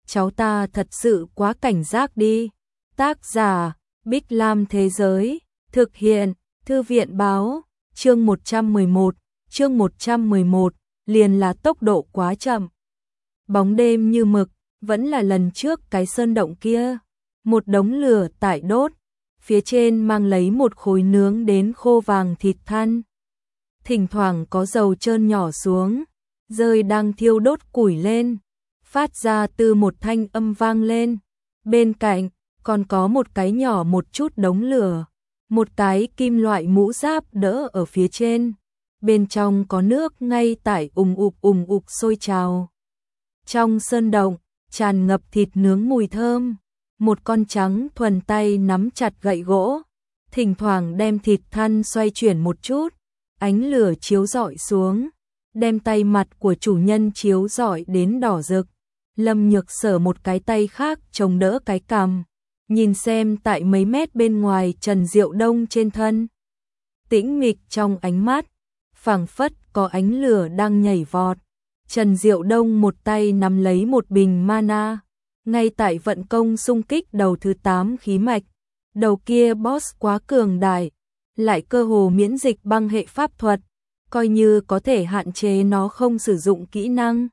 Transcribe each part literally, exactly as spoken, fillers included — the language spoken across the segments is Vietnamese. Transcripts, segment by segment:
cháu ta thật sự quá cảnh giác đi. Tác giả, Bích Lam Thế Giới, thực hiện, Thư viện Báo, chương một trăm mười một, chương một trăm mười một, liền là tốc độ quá chậm. Bóng đêm như mực, vẫn là lần trước cái sơn động kia, một đống lửa tại đốt, phía trên mang lấy một khối nướng đến khô vàng thịt than. Thỉnh thoảng có dầu trơn nhỏ xuống, rơi đang thiêu đốt củi lên, phát ra từ một thanh âm vang lên. Bên cạnh, còn có một cái nhỏ một chút đống lửa, một cái kim loại mũ giáp đỡ ở phía trên. Bên trong có nước ngay tại ùng ục ùng ục sôi trào. Trong sơn động, tràn ngập thịt nướng mùi thơm. Một con trắng thuần tay nắm chặt gậy gỗ, thỉnh thoảng đem thịt than xoay chuyển một chút, ánh lửa chiếu rọi xuống, đem tay mặt của chủ nhân chiếu rọi đến đỏ rực. Lâm Nhược Sở một cái tay khác chống đỡ cái cằm, nhìn xem tại mấy mét bên ngoài Trần Diệu Đông trên thân. Tĩnh mịch trong ánh mắt, phảng phất có ánh lửa đang nhảy vọt. Trần Diệu Đông một tay nắm lấy một bình mana, ngay tại vận công xung kích đầu thứ tám khí mạch. Đầu kia boss quá cường đại, lại cơ hồ miễn dịch băng hệ pháp thuật, coi như có thể hạn chế nó không sử dụng kỹ năng.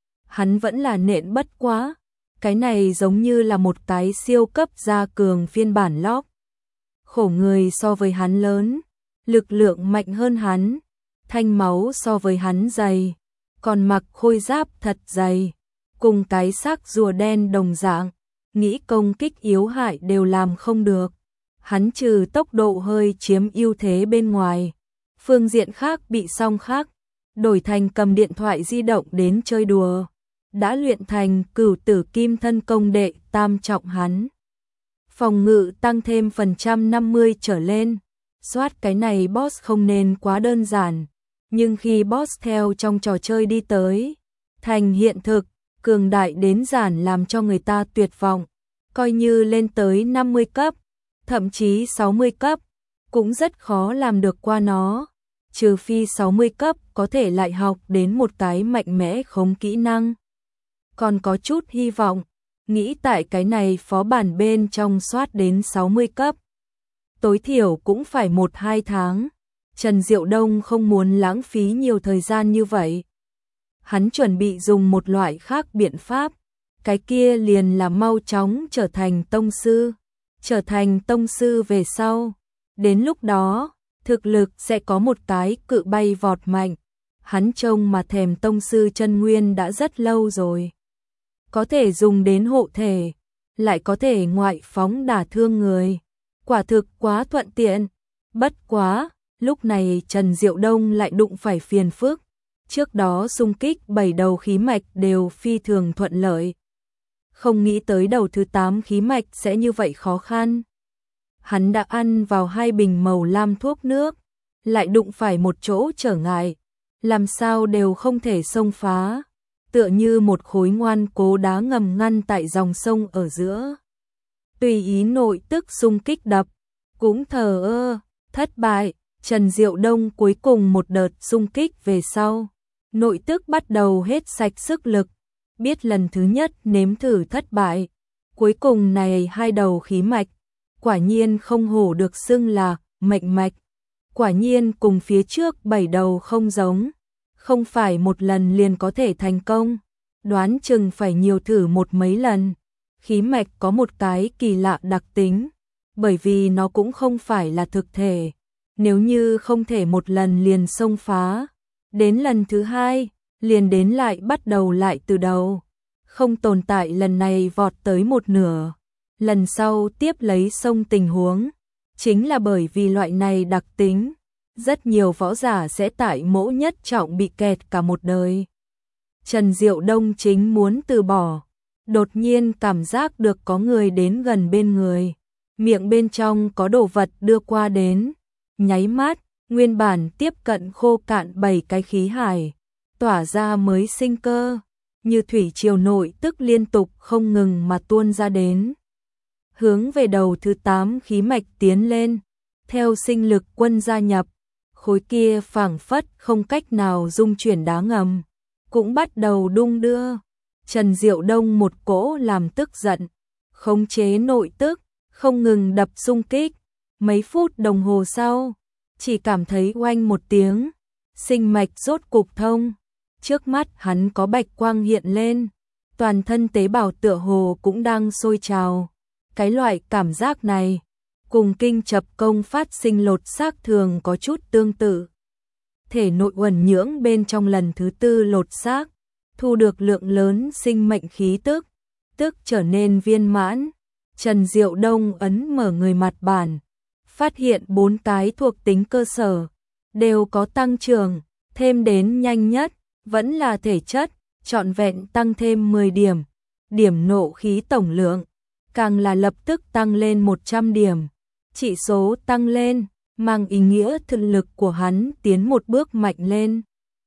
Hắn vẫn là nện bất quá, cái này giống như là một cái siêu cấp gia cường phiên bản lóc. Khổ người so với hắn lớn, lực lượng mạnh hơn hắn, thanh máu so với hắn dày, còn mặc khôi giáp thật dày, cùng cái xác rùa đen đồng dạng, nghĩ công kích yếu hại đều làm không được. Hắn trừ tốc độ hơi chiếm ưu thế bên ngoài, phương diện khác bị song khác, đổi thành cầm điện thoại di động đến chơi đùa. Đã luyện thành cửu tử kim thân công đệ tam trọng hắn. Phòng ngự tăng thêm phần trăm năm mươi trở lên. Soát cái này boss không nên quá đơn giản. Nhưng khi boss theo trong trò chơi đi tới, thành hiện thực, cường đại đến giản làm cho người ta tuyệt vọng. Coi như lên tới năm mươi cấp, thậm chí sáu mươi cấp, cũng rất khó làm được qua nó. Trừ phi sáu mươi cấp có thể lại học đến một cái mạnh mẽ khống kỹ năng. Còn có chút hy vọng, nghĩ tại cái này phó bản bên trong soát đến sáu mươi cấp. Tối thiểu cũng phải một hai tháng. Trần Diệu Đông không muốn lãng phí nhiều thời gian như vậy. Hắn chuẩn bị dùng một loại khác biện pháp, cái kia liền là mau chóng trở thành tông sư. Trở thành tông sư về sau, đến lúc đó, thực lực sẽ có một cái cự bay vọt mạnh. Hắn trông mà thèm tông sư chân nguyên đã rất lâu rồi. Có thể dùng đến hộ thể, lại có thể ngoại phóng đả thương người. Quả thực quá thuận tiện. Bất quá, lúc này Trần Diệu Đông lại đụng phải phiền phức. Trước đó xung kích bảy đầu khí mạch đều phi thường thuận lợi. Không nghĩ tới đầu thứ tám khí mạch sẽ như vậy khó khăn. Hắn đã ăn vào hai bình màu lam thuốc nước, lại đụng phải một chỗ trở ngại, làm sao đều không thể xông phá, tựa như một khối ngoan cố đá ngầm ngăn tại dòng sông ở giữa. Tùy ý nội tức xung kích đập, cũng thờ ơ, thất bại. Trần Diệu Đông cuối cùng một đợt xung kích về sau, nội tức bắt đầu hết sạch sức lực. Biết lần thứ nhất nếm thử thất bại, cuối cùng này hai đầu khí mạch, quả nhiên không hổ được xưng là mệnh mạch, quả nhiên cùng phía trước bảy đầu không giống, không phải một lần liền có thể thành công, đoán chừng phải nhiều thử một mấy lần. Khí mạch có một cái kỳ lạ đặc tính, bởi vì nó cũng không phải là thực thể, nếu như không thể một lần liền xông phá, đến lần thứ hai, liền đến lại bắt đầu lại từ đầu, không tồn tại lần này vọt tới một nửa, lần sau tiếp lấy xông tình huống. Chính là bởi vì loại này đặc tính, rất nhiều võ giả sẽ tại mỗ nhất trọng bị kẹt cả một đời. Trần Diệu Đông chính muốn từ bỏ, đột nhiên cảm giác được có người đến gần bên người, miệng bên trong có đồ vật đưa qua đến, nháy mắt, nguyên bản tiếp cận khô cạn bảy cái khí hải, tỏa ra mới sinh cơ, như thủy triều nội tức liên tục không ngừng mà tuôn ra đến. Hướng về đầu thứ tám khí mạch tiến lên, theo sinh lực quân gia nhập, khối kia phảng phất không cách nào dung chuyển đá ngầm, cũng bắt đầu đung đưa. Trần Diệu Đông một cỗ làm tức giận, khống chế nội tức, không ngừng đập xung kích. Mấy phút đồng hồ sau, chỉ cảm thấy oanh một tiếng, sinh mạch rốt cục thông. Trước mắt hắn có bạch quang hiện lên, toàn thân tế bào tựa hồ cũng đang sôi trào. Cái loại cảm giác này, cùng kinh chập công phát sinh lột xác thường có chút tương tự. Thể nội uẩn nhưỡng bên trong lần thứ tư lột xác, thu được lượng lớn sinh mệnh khí tức, tức trở nên viên mãn. Trần Diệu Đông ấn mở người mặt bản, phát hiện bốn cái thuộc tính cơ sở, đều có tăng trưởng, thêm đến nhanh nhất, vẫn là thể chất, trọn vẹn tăng thêm mười điểm. Điểm nộ khí tổng lượng, càng là lập tức tăng lên một trăm điểm. Chỉ số tăng lên, mang ý nghĩa thực lực của hắn tiến một bước mạnh lên.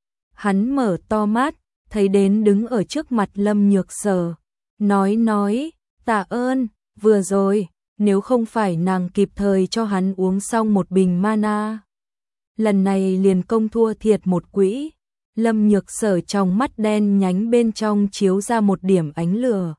Hắn mở to mắt, thấy đến đứng ở trước mặt Lâm Nhược Sở, nói nói, tạ ơn, vừa rồi, nếu không phải nàng kịp thời cho hắn uống xong một bình mana. Lần này liền công thua thiệt một quỹ. Lâm Nhược Sở trong mắt đen nhánh bên trong chiếu ra một điểm ánh lửa.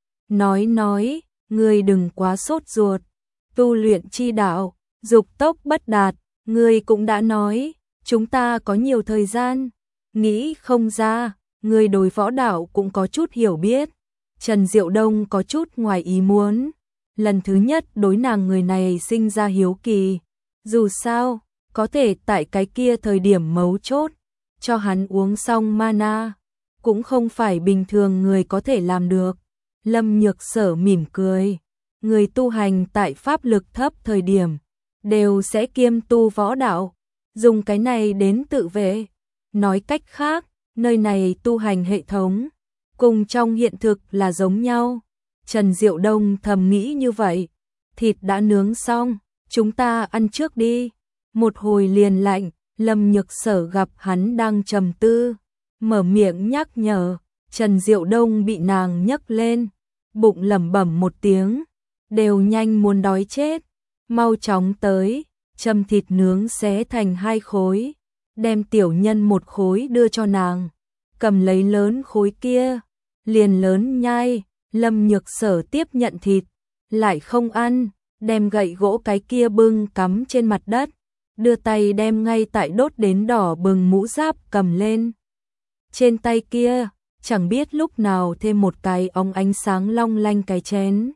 Nói nói, ngươi đừng quá sốt ruột, tu luyện chi đạo, dục tốc bất đạt, ngươi cũng đã nói, chúng ta có nhiều thời gian, nghĩ không ra, ngươi đối võ đạo cũng có chút hiểu biết. Trần Diệu Đông có chút ngoài ý muốn, lần thứ nhất đối nàng người này sinh ra hiếu kỳ, dù sao, có thể tại cái kia thời điểm mấu chốt, cho hắn uống xong mana, cũng không phải bình thường người có thể làm được. Lâm Nhược Sở mỉm cười, người tu hành tại pháp lực thấp thời điểm, đều sẽ kiêm tu võ đạo, dùng cái này đến tự vệ. Nói cách khác, nơi này tu hành hệ thống, cùng trong hiện thực là giống nhau. Trần Diệu Đông thầm nghĩ như vậy, thịt đã nướng xong, chúng ta ăn trước đi. Một hồi liền lạnh, Lâm Nhược Sở gặp hắn đang trầm tư, mở miệng nhắc nhở. Trần Diệu Đông bị nàng nhấc lên, bụng lẩm bẩm một tiếng, đều nhanh muốn đói chết, mau chóng tới, châm thịt nướng xé thành hai khối, đem tiểu nhân một khối đưa cho nàng, cầm lấy lớn khối kia, liền lớn nhai. Lâm Nhược Sở tiếp nhận thịt, lại không ăn, đem gậy gỗ cái kia bưng cắm trên mặt đất, đưa tay đem ngay tại đốt đến đỏ bừng mũ giáp cầm lên. Trên tay kia, chẳng biết lúc nào thêm một cái óng ánh sáng long lanh cái chén.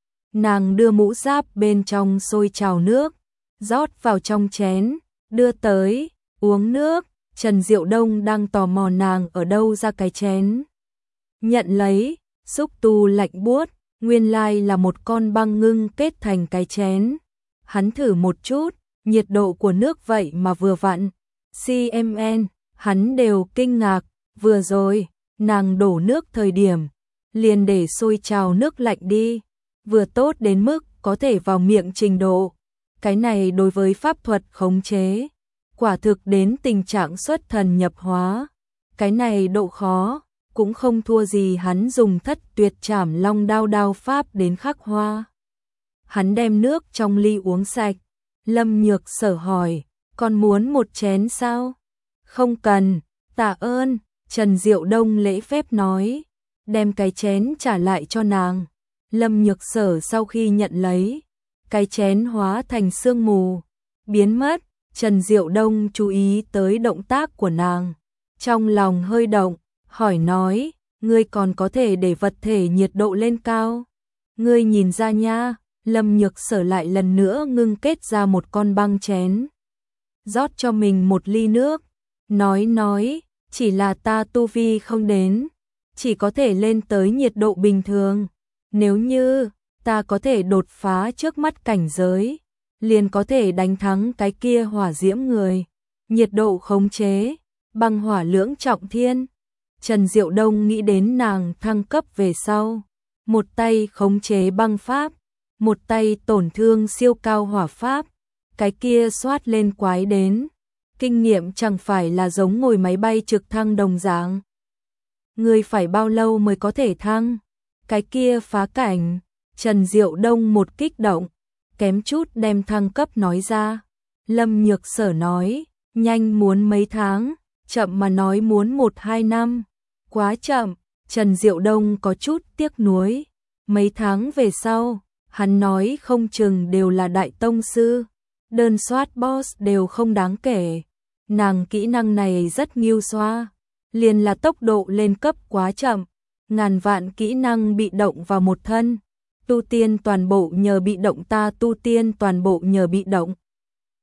Nàng đưa mũ giáp bên trong sôi trào nước, rót vào trong chén, đưa tới, uống nước. Trần Diệu Đông đang tò mò nàng ở đâu ra cái chén. Nhận lấy, xúc tu lạnh buốt, nguyên lai là một con băng ngưng kết thành cái chén. Hắn thử một chút, nhiệt độ của nước vậy mà vừa vặn. xê em en, hắn đều kinh ngạc, vừa rồi, nàng đổ nước thời điểm, liền để sôi trào nước lạnh đi, vừa tốt đến mức có thể vào miệng trình độ. Cái này đối với pháp thuật khống chế, quả thực đến tình trạng xuất thần nhập hóa. Cái này độ khó, cũng không thua gì hắn dùng thất tuyệt trảm long đao đao pháp đến khắc hoa. Hắn đem nước trong ly uống sạch. Lâm Nhược Sở hỏi, còn muốn một chén sao? Không cần, tạ ơn. Trần Diệu Đông lễ phép nói, đem cái chén trả lại cho nàng. Lâm Nhược Sở sau khi nhận lấy, cái chén hóa thành sương mù, biến mất. Trần Diệu Đông chú ý tới động tác của nàng, trong lòng hơi động, hỏi nói, ngươi còn có thể để vật thể nhiệt độ lên cao? Ngươi nhìn ra nha. Lâm Nhược Sở lại lần nữa ngưng kết ra một con băng chén, rót cho mình một ly nước, nói nói, chỉ là ta tu vi không đến, chỉ có thể lên tới nhiệt độ bình thường. Nếu như ta có thể đột phá trước mắt cảnh giới, liền có thể đánh thắng cái kia hỏa diễm người. Nhiệt độ khống chế, băng hỏa lưỡng trọng thiên. Trần Diệu Đông nghĩ đến nàng thăng cấp về sau, một tay khống chế băng pháp, một tay tổn thương siêu cao hỏa pháp, cái kia xoát lên quái đến. Kinh nghiệm chẳng phải là giống ngồi máy bay trực thăng đồng dạng. Người phải bao lâu mới có thể thăng? Cái kia phá cảnh. Trần Diệu Đông một kích động, kém chút đem thăng cấp nói ra. Lâm Nhược Sở nói, nhanh muốn mấy tháng, chậm mà nói muốn một hai năm. Quá chậm. Trần Diệu Đông có chút tiếc nuối. Mấy tháng về sau, hắn nói không chừng đều là đại tông sư. Đơn soát boss đều không đáng kể. Nàng kỹ năng này rất nghiêu xoa. Liền là tốc độ lên cấp quá chậm. Ngàn vạn kỹ năng bị động vào một thân. Tu tiên toàn bộ nhờ bị động ta tu tiên toàn bộ nhờ bị động.